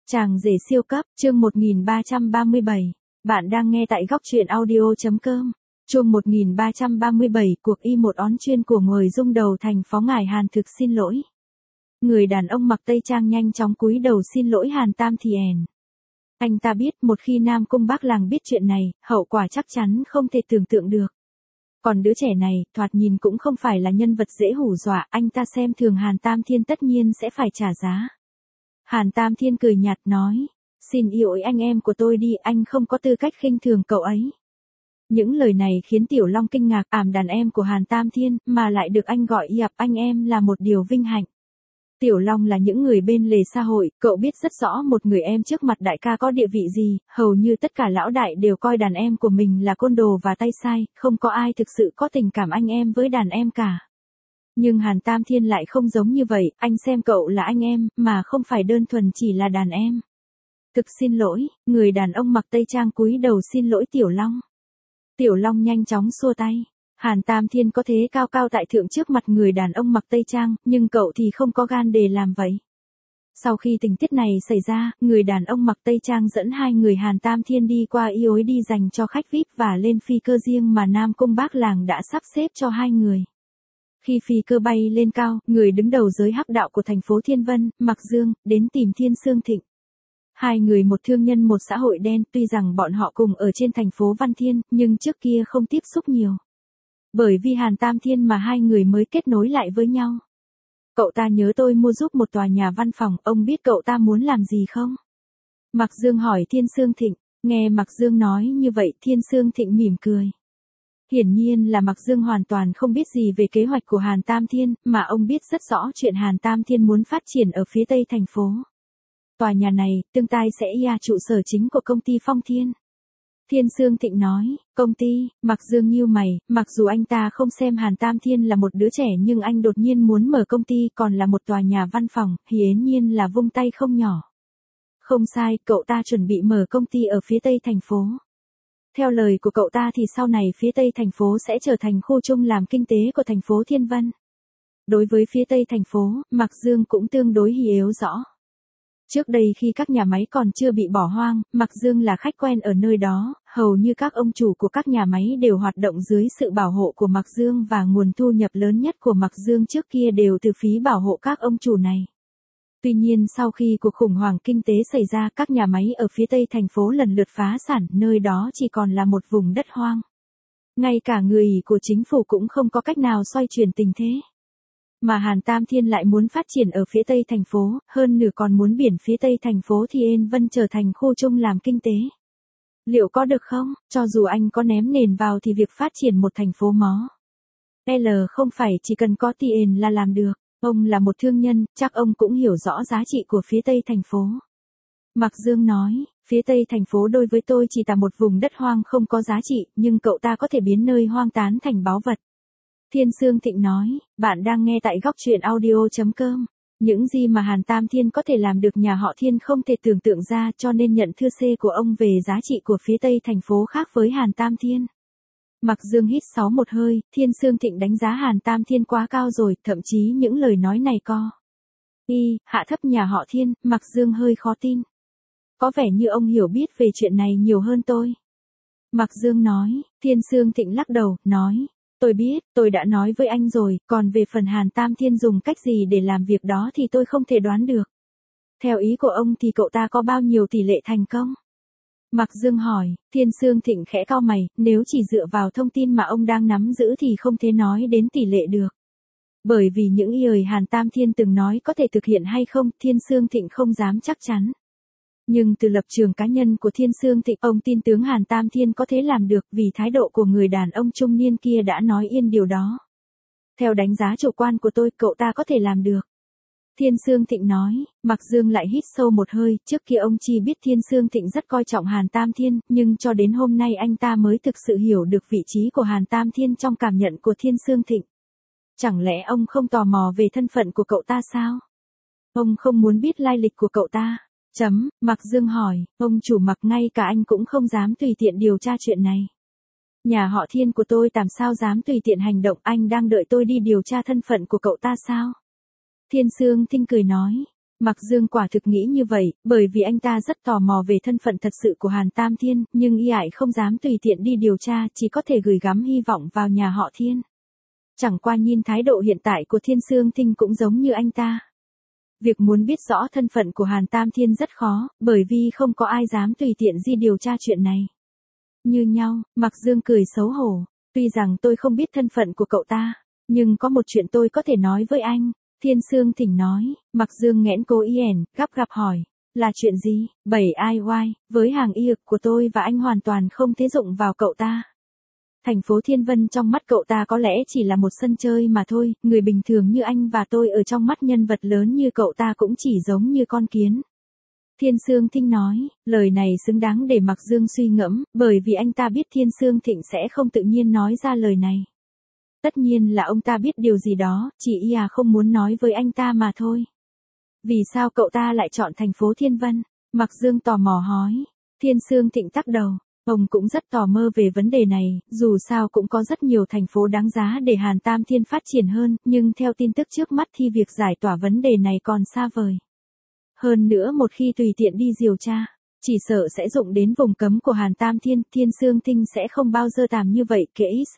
Chàng rể siêu cấp, chương 1337. Bạn đang nghe tại góc truyện audio.com. Chương 1337, cuộc y một ón chuyên của người Dung Đầu thành phó ngài Hàn thực xin lỗi. Người đàn ông mặc tây trang nhanh chóng cúi đầu xin lỗi Hàn Tam Thiền. Anh ta biết một khi Nam Cung Bác Làng biết chuyện này, hậu quả chắc chắn không thể tưởng tượng được. Còn đứa trẻ này, thoạt nhìn cũng không phải là nhân vật dễ hù dọa, anh ta xem thường Hàn Tam Thiên tất nhiên sẽ phải trả giá. Hàn Tam Thiên cười nhạt nói, xin yêu ơi anh em của tôi đi, anh không có tư cách khinh thường cậu ấy. Những lời này khiến Tiểu Long kinh ngạc, đàn em của Hàn Tam Thiên, mà lại được anh gọi yạp anh em là một điều vinh hạnh. Tiểu Long là những người bên lề xã hội, cậu biết rất rõ một người em trước mặt đại ca có địa vị gì, hầu như tất cả lão đại đều coi đàn em của mình là côn đồ và tay sai, không có ai thực sự có tình cảm anh em với đàn em cả. Nhưng Hàn Tam Thiên lại không giống như vậy, anh xem cậu là anh em, mà không phải đơn thuần chỉ là đàn em. Thực xin lỗi, người đàn ông mặc tây trang cúi đầu xin lỗi Tiểu Long. Tiểu Long nhanh chóng xua tay. Hàn Tam Thiên có thế cao cao tại thượng trước mặt người đàn ông mặc tây trang, nhưng cậu thì không có gan để làm vậy. Sau khi tình tiết này xảy ra, người đàn ông mặc tây trang dẫn hai người Hàn Tam Thiên đi qua y ối đi dành cho khách VIP và lên phi cơ riêng mà Nam Cung Bác Làng đã sắp xếp cho hai người. Khi phi cơ bay lên cao, người đứng đầu giới hắc đạo của thành phố Thiên Vân, Mạc Dương, đến tìm Thiên Sương Thịnh. Hai người một thương nhân một xã hội đen, tuy rằng bọn họ cùng ở trên thành phố Văn Thiên, nhưng trước kia không tiếp xúc nhiều. Bởi vì Hàn Tam Thiên mà hai người mới kết nối lại với nhau. Cậu ta nhớ tôi mua giúp một tòa nhà văn phòng, ông biết cậu ta muốn làm gì không? Mạc Dương hỏi Thiên Sương Thịnh, nghe Mạc Dương nói như vậy Thiên Sương Thịnh mỉm cười. Hiển nhiên là Mạc Dương hoàn toàn không biết gì về kế hoạch của Hàn Tam Thiên, mà ông biết rất rõ chuyện Hàn Tam Thiên muốn phát triển ở phía tây thành phố. Tòa nhà này, tương lai sẽ là trụ sở chính của công ty Phong Thiên. Thiên Sương Thịnh nói, công ty, Mạc Dương nhíu mày, mặc dù anh ta không xem Hàn Tam Thiên là một đứa trẻ nhưng anh đột nhiên muốn mở công ty còn là một tòa nhà văn phòng, hiển nhiên là vung tay không nhỏ. Không sai, cậu ta chuẩn bị mở công ty ở phía tây thành phố. Theo lời của cậu ta thì sau này phía tây thành phố sẽ trở thành khu trung làm kinh tế của thành phố Thiên Vân. Đối với phía tây thành phố, Mạc Dương cũng tương đối hiểu rõ. Trước đây khi các nhà máy còn chưa bị bỏ hoang, Mạc Dương là khách quen ở nơi đó, hầu như các ông chủ của các nhà máy đều hoạt động dưới sự bảo hộ của Mạc Dương và nguồn thu nhập lớn nhất của Mạc Dương trước kia đều từ phí bảo hộ các ông chủ này. Tuy nhiên sau khi cuộc khủng hoảng kinh tế xảy ra các nhà máy ở phía tây thành phố lần lượt phá sản, nơi đó chỉ còn là một vùng đất hoang. Ngay cả người của chính phủ cũng không có cách nào xoay chuyển tình thế. Mà Hàn Tam Thiên lại muốn phát triển ở phía tây thành phố, hơn nửa còn muốn biển phía tây thành phố Thiên Vân trở thành khu trung làm kinh tế. Liệu có được không? Cho dù anh có ném nền vào thì việc phát triển một thành phố mó L không phải chỉ cần có tiền là làm được. Ông là một thương nhân, chắc ông cũng hiểu rõ giá trị của phía tây thành phố. Mạc Dương nói, phía tây thành phố đối với tôi chỉ là một vùng đất hoang không có giá trị, nhưng cậu ta có thể biến nơi hoang tán thành báu vật. Thiên Sương Thịnh nói, bạn đang nghe tại góc truyện audio.com. Những gì mà Hàn Tam Thiên có thể làm được nhà họ Thiên không thể tưởng tượng ra, cho nên nhận thư C của ông về giá trị của phía tây thành phố khác với Hàn Tam Thiên. Mạc Dương hít sâu một hơi, Thiên Sương Thịnh đánh giá Hàn Tam Thiên quá cao rồi, thậm chí những lời nói này hạ thấp nhà họ Thiên. Mạc Dương hơi khó tin. Có vẻ như ông hiểu biết về chuyện này nhiều hơn tôi. Mạc Dương nói, Thiên Sương Thịnh lắc đầu, nói, tôi biết, tôi đã nói với anh rồi, còn về phần Hàn Tam Thiên dùng cách gì để làm việc đó thì tôi không thể đoán được. Theo ý của ông thì cậu ta có bao nhiêu tỷ lệ thành công? Mạc Dương hỏi, Thiên Sương Thịnh khẽ cau mày, nếu chỉ dựa vào thông tin mà ông đang nắm giữ thì không thể nói đến tỷ lệ được. Bởi vì những lời Hàn Tam Thiên từng nói có thể thực hiện hay không, Thiên Sương Thịnh không dám chắc chắn. Nhưng từ lập trường cá nhân của Thiên Sương Thịnh, ông tin tưởng Hàn Tam Thiên có thể làm được vì thái độ của người đàn ông trung niên kia đã nói yên điều đó. Theo đánh giá chủ quan của tôi, cậu ta có thể làm được. Thiên Sương Thịnh nói, Mạc Dương lại hít sâu một hơi, trước kia ông chỉ biết Thiên Sương Thịnh rất coi trọng Hàn Tam Thiên, nhưng cho đến hôm nay anh ta mới thực sự hiểu được vị trí của Hàn Tam Thiên trong cảm nhận của Thiên Sương Thịnh. Chẳng lẽ ông không tò mò về thân phận của cậu ta sao? Ông không muốn biết lai lịch của cậu ta? Mạc Dương hỏi, ông chủ Mạc ngay cả anh cũng không dám tùy tiện điều tra chuyện này. Nhà họ Thiên của tôi làm sao dám tùy tiện hành động, anh đang đợi tôi đi điều tra thân phận của cậu ta sao? Thiên Sương Thịnh cười nói, Mạc Dương quả thực nghĩ như vậy, bởi vì anh ta rất tò mò về thân phận thật sự của Hàn Tam Thiên, nhưng y ải không dám tùy tiện đi điều tra, chỉ có thể gửi gắm hy vọng vào nhà họ Thiên. Chẳng qua nhìn thái độ hiện tại của Thiên Sương Thinh cũng giống như anh ta. Việc muốn biết rõ thân phận của Hàn Tam Thiên rất khó, bởi vì không có ai dám tùy tiện đi điều tra chuyện này. Như nhau, Mạc Dương cười xấu hổ. Tuy rằng tôi không biết thân phận của cậu ta, nhưng có một chuyện tôi có thể nói với anh. Thiên Sương Thỉnh nói. Mạc Dương nghẽn cố ý gấp gáp hỏi. Là chuyện gì? 7IY, với hàng y ực của tôi và anh hoàn toàn không thế dụng vào cậu ta. Thành phố Thiên Vân trong mắt cậu ta có lẽ chỉ là một sân chơi mà thôi, người bình thường như anh và tôi ở trong mắt nhân vật lớn như cậu ta cũng chỉ giống như con kiến. Thiên Sương Thinh nói, lời này xứng đáng để Mạc Dương suy ngẫm, bởi vì anh ta biết Thiên Sương Thịnh sẽ không tự nhiên nói ra lời này. Tất nhiên là ông ta biết điều gì đó, chỉ không muốn nói với anh ta mà thôi. Vì sao cậu ta lại chọn thành phố Thiên Vân? Mạc Dương tò mò hỏi. Thiên Sương Thịnh tắc đầu. Ông cũng rất tò mò về vấn đề này, dù sao cũng có rất nhiều thành phố đáng giá để Hàn Tam Thiên phát triển hơn, nhưng theo tin tức trước mắt thì việc giải tỏa vấn đề này còn xa vời. Hơn nữa một khi tùy tiện đi điều tra, chỉ sợ sẽ dụng đến vùng cấm của Hàn Tam Thiên, Thiên Sương Thinh sẽ không bao giờ làm như vậy kể ít.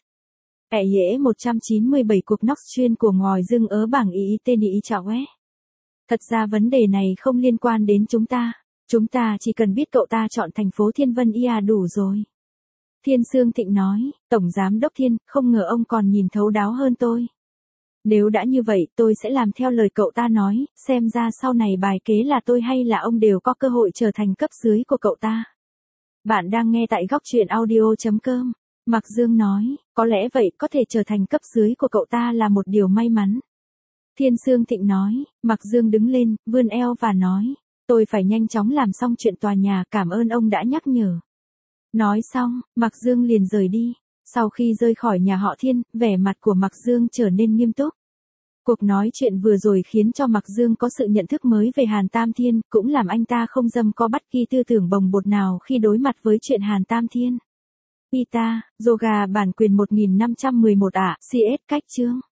Dễ 197 cuộc nóc chuyên của ngòi dưng ớ bảng ý tên ý chào é. Thật ra vấn đề này không liên quan đến chúng ta. Chúng ta chỉ cần biết cậu ta chọn thành phố Thiên Vân đủ rồi. Thiên Sương Thịnh nói, Tổng Giám Đốc Thiên, không ngờ ông còn nhìn thấu đáo hơn tôi. Nếu đã như vậy tôi sẽ làm theo lời cậu ta nói, xem ra sau này bài kế là tôi hay là ông đều có cơ hội trở thành cấp dưới của cậu ta. Bạn đang nghe tại góc truyện audio.com. Mạc Dương nói, có lẽ vậy có thể trở thành cấp dưới của cậu ta là một điều may mắn. Thiên Sương Thịnh nói, Mạc Dương đứng lên, vươn eo và nói, tôi phải nhanh chóng làm xong chuyện tòa nhà, cảm ơn ông đã nhắc nhở. Nói xong, Mạc Dương liền rời đi. Sau khi rời khỏi nhà họ Thiên, vẻ mặt của Mạc Dương trở nên nghiêm túc. Cuộc nói chuyện vừa rồi khiến cho Mạc Dương có sự nhận thức mới về Hàn Tam Thiên, cũng làm anh ta không dâm có bất kỳ tư tưởng bồng bột nào khi đối mặt với chuyện Hàn Tam Thiên. Yoga bản quyền 1511 CS cách chương